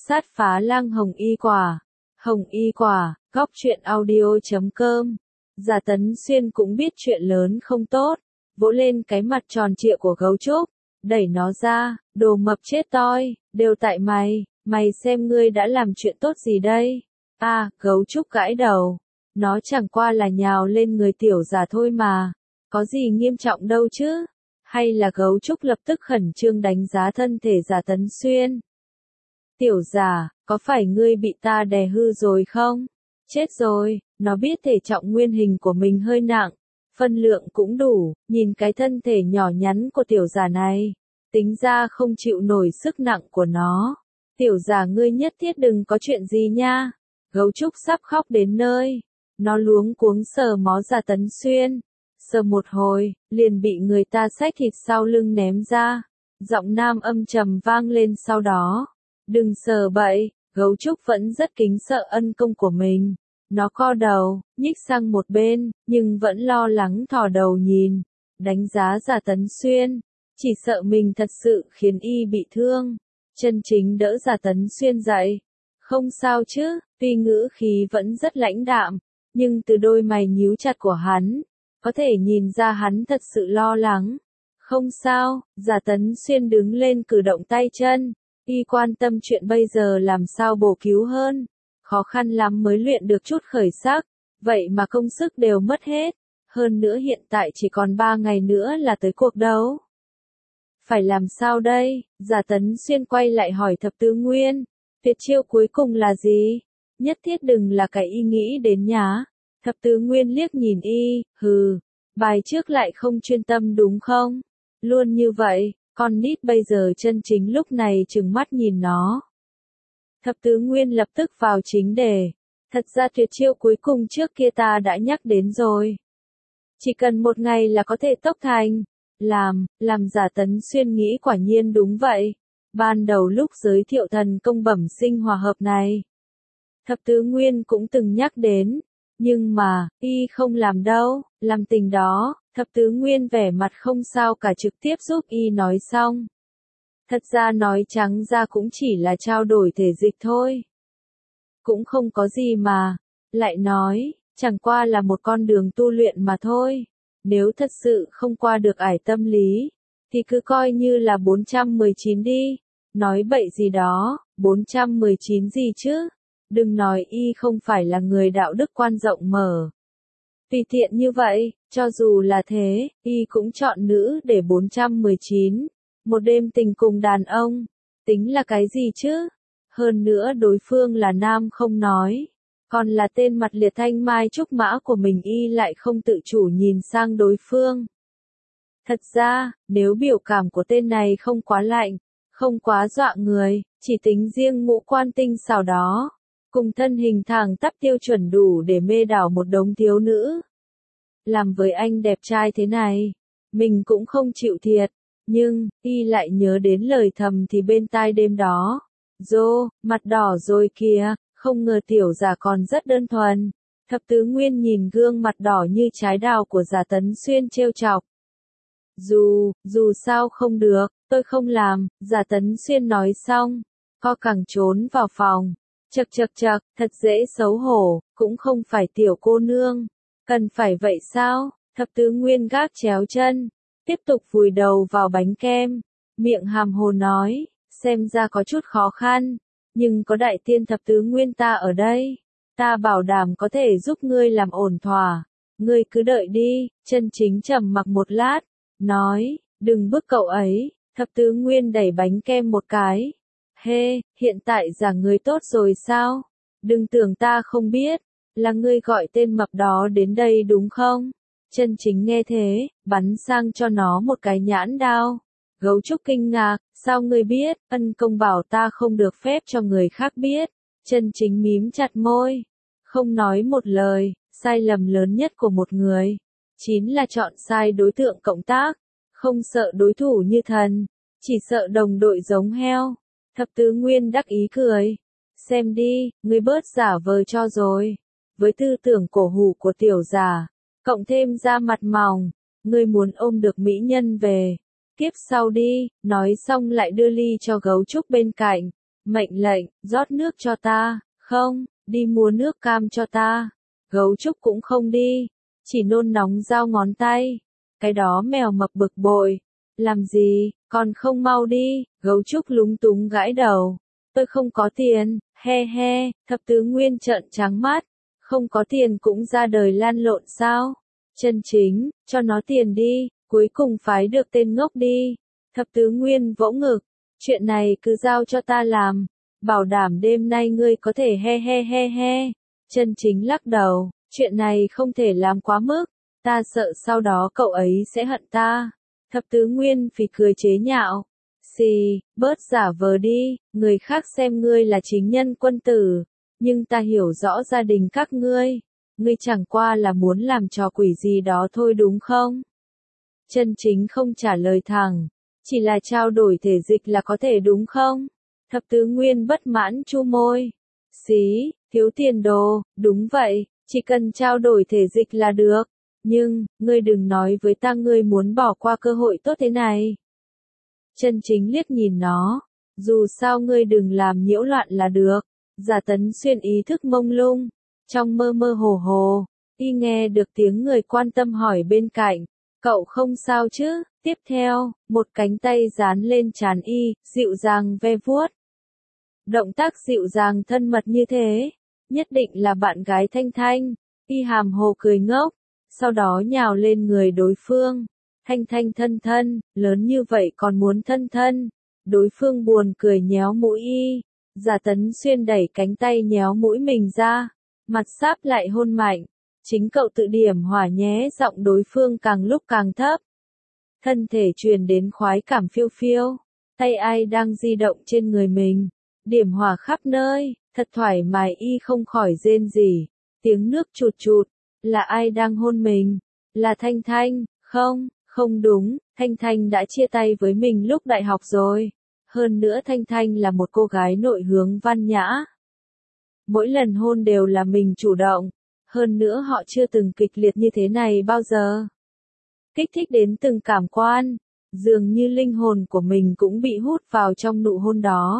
Sát phá lang hồng y quả. Hồng y quả, góc truyện audio.com. Giả Tấn Xuyên cũng biết chuyện lớn không tốt, vỗ lên cái mặt tròn trịa của gấu trúc, đẩy nó ra, đồ mập chết toi, đều tại mày, mày xem ngươi đã làm chuyện tốt gì đây? Gấu trúc gãi đầu, nó chẳng qua là nhào lên người tiểu giả thôi mà, có gì nghiêm trọng đâu chứ? Hay là gấu trúc lập tức khẩn trương đánh giá thân thể Giả Tấn Xuyên. Tiểu giả, có phải ngươi bị ta đè hư rồi không? Chết rồi, nó biết thể trọng nguyên hình của mình hơi nặng, phân lượng cũng đủ, nhìn cái thân thể nhỏ nhắn của tiểu giả này, tính ra không chịu nổi sức nặng của nó. Tiểu giả ngươi nhất thiết đừng có chuyện gì nha. Gấu trúc sắp khóc đến nơi, nó luống cuống sờ mó Giả Tấn Xuyên, sờ một hồi, liền bị người ta xách thịt sau lưng ném ra. Giọng nam âm trầm vang lên sau đó. Đừng sờ bậy, gấu trúc vẫn rất kính sợ ân công của mình. Nó co đầu, nhích sang một bên, nhưng vẫn lo lắng thò đầu nhìn, đánh giá Giả Tấn Xuyên. Chỉ sợ mình thật sự khiến y bị thương. Chân chính đỡ Giả Tấn Xuyên dậy. Không sao chứ, tuy ngữ khí vẫn rất lãnh đạm, nhưng từ đôi mày nhíu chặt của hắn, có thể nhìn ra hắn thật sự lo lắng. Không sao, Giả Tấn Xuyên đứng lên cử động tay chân. Y quan tâm chuyện bây giờ làm sao bổ cứu hơn. Khó khăn lắm mới luyện được chút khởi sắc, vậy mà công sức đều mất hết. Hơn nữa hiện tại chỉ còn 3 ngày nữa là tới cuộc đấu. Phải làm sao đây? Giả Tấn Xuyên quay lại hỏi Thập Tứ Nguyên. Tuyệt chiêu cuối cùng là gì? Nhất thiết đừng là cái y nghĩ đến nhá. Thập Tứ Nguyên liếc nhìn y, bài trước lại không chuyên tâm đúng không? Luôn như vậy. Con nít bây giờ chân chính lúc này trừng mắt nhìn nó. Thập Tứ Nguyên lập tức vào chính đề. Thật ra tuyệt chiêu cuối cùng trước kia ta đã nhắc đến rồi. Chỉ cần 1 ngày là có thể tốc thành. Làm Giả Tấn Xuyên nghĩ quả nhiên đúng vậy. Ban đầu lúc giới thiệu thần công bẩm sinh hòa hợp này, Thập Tứ Nguyên cũng từng nhắc đến. Nhưng mà, y không làm đâu, làm tình đó. Thập Tứ Nguyên vẻ mặt không sao cả trực tiếp giúp y nói xong. Thật ra nói trắng ra cũng chỉ là trao đổi thể dịch thôi. Cũng không có gì mà. Lại nói, chẳng qua là một con đường tu luyện mà thôi. Nếu thật sự không qua được ải tâm lý, thì cứ coi như là 419 đi. Nói bậy gì đó, 419 gì chứ? Đừng nói y không phải là người đạo đức quan rộng mở. Tùy tiện như vậy, cho dù là thế, y cũng chọn nữ để 419. Một đêm tình cùng đàn ông, tính là cái gì chứ? Hơn nữa đối phương là nam không nói, còn là tên mặt liệt thanh mai trúc mã của mình y lại không tự chủ nhìn sang đối phương. Thật ra, nếu biểu cảm của tên này không quá lạnh, không quá dọa người, chỉ tính riêng ngũ quan tinh xảo đó, cùng thân hình thẳng tắp tiêu chuẩn đủ để mê đảo một đống thiếu nữ. Làm với anh đẹp trai thế này, mình cũng không chịu thiệt, nhưng, y lại nhớ đến lời thầm thì bên tai đêm đó. Mặt đỏ rồi kìa, không ngờ tiểu giả còn rất đơn thuần. Thập Tứ Nguyên nhìn gương mặt đỏ như trái đào của Giả Tấn Xuyên trêu chọc. Dù sao không được, tôi không làm, Giả Tấn Xuyên nói xong, co cẳng trốn vào phòng. Chậc, thật dễ xấu hổ, cũng không phải tiểu cô nương. Cần phải vậy sao? Thập Tứ Nguyên gác chéo chân, tiếp tục vùi đầu vào bánh kem, miệng hàm hồ nói, xem ra có chút khó khăn, nhưng có đại tiên Thập Tứ Nguyên ta ở đây, ta bảo đảm có thể giúp ngươi làm ổn thỏa, ngươi cứ đợi đi. Chân chính trầm mặc một lát, nói, đừng bức cậu ấy. Thập Tứ Nguyên đẩy bánh kem một cái. Hiện tại giả ngươi tốt rồi sao? Đừng tưởng ta không biết, là ngươi gọi tên mập đó đến đây đúng không? Chân chính nghe thế, bắn sang cho nó một cái nhãn đao. Gấu trúc kinh ngạc, sao ngươi biết? Ân công bảo ta không được phép cho người khác biết. Chân chính mím chặt môi, không nói một lời. Sai lầm lớn nhất của một người, chính là chọn sai đối tượng cộng tác. Không sợ đối thủ như thần, chỉ sợ đồng đội giống heo. Thập Tứ Nguyên đắc ý cười. Xem đi, ngươi bớt giả vờ cho rồi. Với tư tưởng cổ hủ của tiểu giả, cộng thêm da mặt mỏng, ngươi muốn ôm được mỹ nhân về. Tiếp sau đi, nói xong lại đưa ly cho gấu trúc bên cạnh. Mệnh lệnh, rót nước cho ta, không, đi mua nước cam cho ta. Gấu trúc cũng không đi, chỉ nôn nóng giao ngón tay. Cái đó mèo mập bực bội. Làm gì, còn không mau đi, gấu trúc lúng túng gãi đầu. Tôi không có tiền, he he, thập tứ nguyên trợn trắng mắt. Không có tiền cũng ra đời lan lộn sao? Chân chính, cho nó tiền đi, cuối cùng phái được tên ngốc đi. Thập tứ nguyên vỗ ngực, chuyện này cứ giao cho ta làm. Bảo đảm đêm nay ngươi có thể he he he he. Chân chính lắc đầu, chuyện này không thể làm quá mức. Ta sợ sau đó cậu ấy sẽ hận ta. Thập tứ nguyên phì cười chế nhạo. Xì, bớt giả vờ đi, người khác xem ngươi là chính nhân quân tử. Nhưng ta hiểu rõ gia đình các ngươi. Ngươi chẳng qua là muốn làm trò quỷ gì đó thôi đúng không? Chân chính không trả lời thẳng. Chỉ là trao đổi thể dịch là có thể đúng không? Thập tứ nguyên bất mãn chu môi. Xí, thiếu tiền đồ, đúng vậy, chỉ cần trao đổi thể dịch là được. Nhưng, ngươi đừng nói với ta ngươi muốn bỏ qua cơ hội tốt thế này. Chân chính liếc nhìn nó. Dù sao ngươi đừng làm nhiễu loạn là được. Giả Tấn Xuyên ý thức mông lung. Trong mơ mơ hồ hồ, y nghe được tiếng người quan tâm hỏi bên cạnh. Cậu không sao chứ? Tiếp theo, một cánh tay dán lên trán y, dịu dàng ve vuốt. Động tác dịu dàng thân mật như thế, nhất định là bạn gái Thanh Thanh. Y hàm hồ cười ngốc, sau đó nhào lên người đối phương. Thanh Thanh thân thân, lớn như vậy còn muốn thân thân. Đối phương buồn cười nhéo mũi y. Giả Tấn Xuyên đẩy cánh tay nhéo mũi mình ra, mặt sáp lại hôn mạnh. Chính cậu tự điểm hỏa nhé, giọng đối phương càng lúc càng thấp. Thân thể truyền đến khoái cảm phiêu phiêu. Tay ai đang di động trên người mình. Điểm hỏa khắp nơi, thật thoải mái y không khỏi rên rỉ. Tiếng nước chụt chụt, là ai đang hôn mình? Là Thanh Thanh, không, không đúng, Thanh Thanh đã chia tay với mình lúc đại học rồi. Hơn nữa Thanh Thanh là một cô gái nội hướng văn nhã. Mỗi lần hôn đều là mình chủ động. Hơn nữa họ chưa từng kịch liệt như thế này bao giờ. Kích thích đến từng cảm quan. Dường như linh hồn của mình cũng bị hút vào trong nụ hôn đó.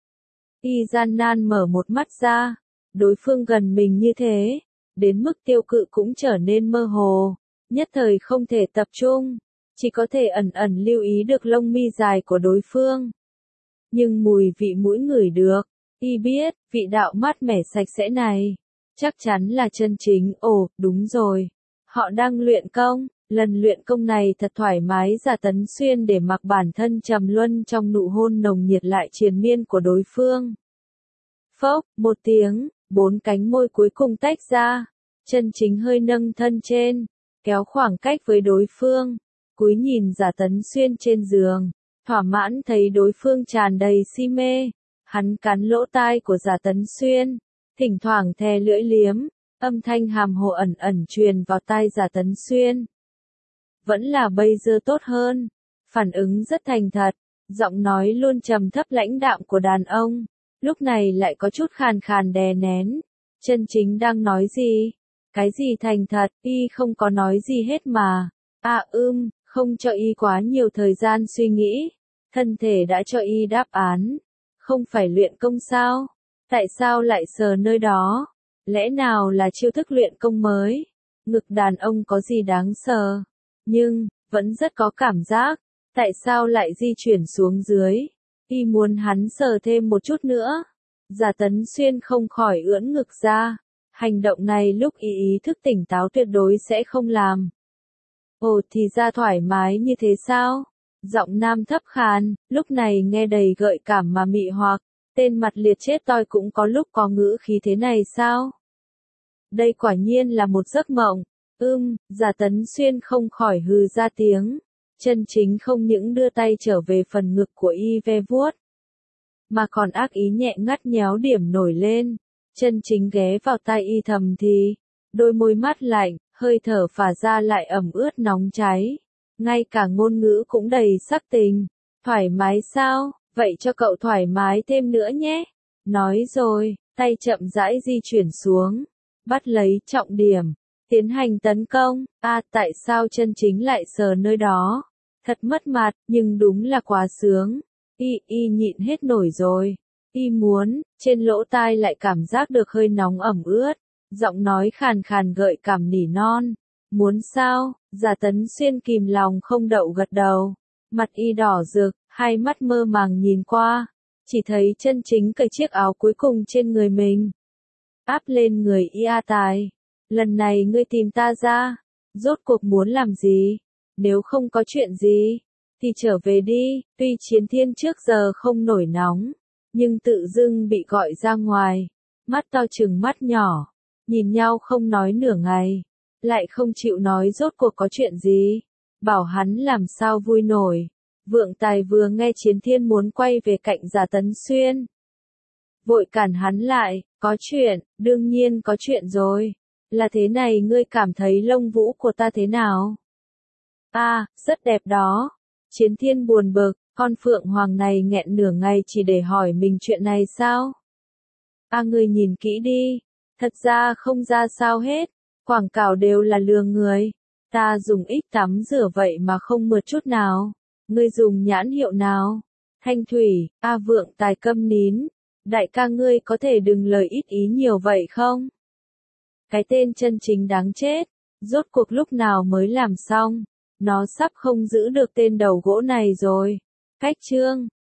Y gian nan mở một mắt ra. Đối phương gần mình như thế. Đến mức tiêu cự cũng trở nên mơ hồ. Nhất thời không thể tập trung. Chỉ có thể ẩn ẩn lưu ý được lông mi dài của đối phương. Nhưng mùi vị mũi ngửi được. Y biết, vị đạo mát mẻ sạch sẽ này. Chắc chắn là chân chính. Ồ, đúng rồi. Họ đang luyện công. Lần luyện công này thật thoải mái. Giả Tấn Xuyên để mặc bản thân trầm luân trong nụ hôn nồng nhiệt lại triền miên của đối phương. Phốc, một tiếng, 4 cánh môi cuối cùng tách ra. Chân chính hơi nâng thân trên, kéo khoảng cách với đối phương. Cúi nhìn Giả Tấn Xuyên trên giường, thỏa mãn thấy đối phương tràn đầy si mê. Hắn cắn lỗ tai của Giả Tấn Xuyên, thỉnh thoảng thè lưỡi liếm, âm thanh hàm hồ ẩn ẩn truyền vào tai Giả Tấn Xuyên. Vẫn là bây giờ tốt hơn, phản ứng rất thành thật, giọng nói luôn trầm thấp lãnh đạm của đàn ông, lúc này lại có chút khàn khàn đè nén. Chân chính đang nói gì? Cái gì thành thật, y không có nói gì hết mà. Không cho y quá nhiều thời gian suy nghĩ. Thân thể đã cho y đáp án. Không phải luyện công sao? Tại sao lại sờ nơi đó? Lẽ nào là chiêu thức luyện công mới? Ngực đàn ông có gì đáng sờ? Nhưng, vẫn rất có cảm giác. Tại sao lại di chuyển xuống dưới? Y muốn hắn sờ thêm một chút nữa. Giả Tấn Xuyên không khỏi ưỡn ngực ra. Hành động này lúc ý thức tỉnh táo tuyệt đối sẽ không làm. Ồ thì ra thoải mái như thế sao? Giọng nam thấp khàn, lúc này nghe đầy gợi cảm mà mị hoặc. Tên mặt liệt chết toi cũng có lúc có ngữ khí thế này sao? Đây quả nhiên là một giấc mộng. Giả Tấn Xuyên không khỏi hừ ra tiếng. Chân chính không những đưa tay trở về phần ngực của y ve vuốt, mà còn ác ý nhẹ ngắt nhéo điểm nổi lên. Chân chính ghé vào tai y thầm thì, đôi môi mát lạnh, hơi thở phả ra lại ẩm ướt nóng cháy. Ngay cả ngôn ngữ cũng đầy sắc tình. Thoải mái sao? Vậy cho cậu thoải mái thêm nữa nhé. Nói rồi, tay chậm rãi di chuyển xuống, bắt lấy trọng điểm, tiến hành tấn công. Tại sao chân chính lại sờ nơi đó? Thật mất mặt, nhưng đúng là quá sướng. Y nhịn hết nổi rồi. Y muốn, trên lỗ tai lại cảm giác được hơi nóng ẩm ướt, giọng nói khàn khàn gợi cảm nỉ non. Muốn sao? Giả Tấn Xuyên kìm lòng không đậu gật đầu. Mặt Y đỏ rực, hai mắt mơ màng nhìn qua, chỉ thấy chân chính cởi chiếc áo cuối cùng trên người mình. Áp lên người Y A Tài. Lần này ngươi tìm ta ra, rốt cuộc muốn làm gì? Nếu không có chuyện gì, thì trở về đi. Tuy Chiến Thiên trước giờ không nổi nóng, nhưng tự dưng bị gọi ra ngoài. Mắt to trừng mắt nhỏ, nhìn nhau không nói nửa ngày, lại không chịu nói rốt cuộc có chuyện gì. Bảo hắn làm sao vui nổi. Vượng Tài vừa nghe Chiến Thiên muốn quay về cạnh Giả Tấn Xuyên, vội cản hắn lại, có chuyện, đương nhiên có chuyện rồi. Là thế này, ngươi cảm thấy lông vũ của ta thế nào? Rất đẹp đó. Chiến Thiên buồn bực, con Phượng Hoàng này nghẹn nửa ngày chỉ để hỏi mình chuyện này sao? Ngươi nhìn kỹ đi, thật ra không ra sao hết, quảng cáo đều là lừa người. Ta dùng ít tắm rửa vậy mà không mượt chút nào. Ngươi dùng nhãn hiệu nào? Thanh Thủy. Vượng Tài câm nín. Đại ca ngươi có thể đừng lời ít ý nhiều vậy không? Cái tên chân chính đáng chết, rốt cuộc lúc nào mới làm xong, nó sắp không giữ được tên đầu gỗ này rồi. Cách chương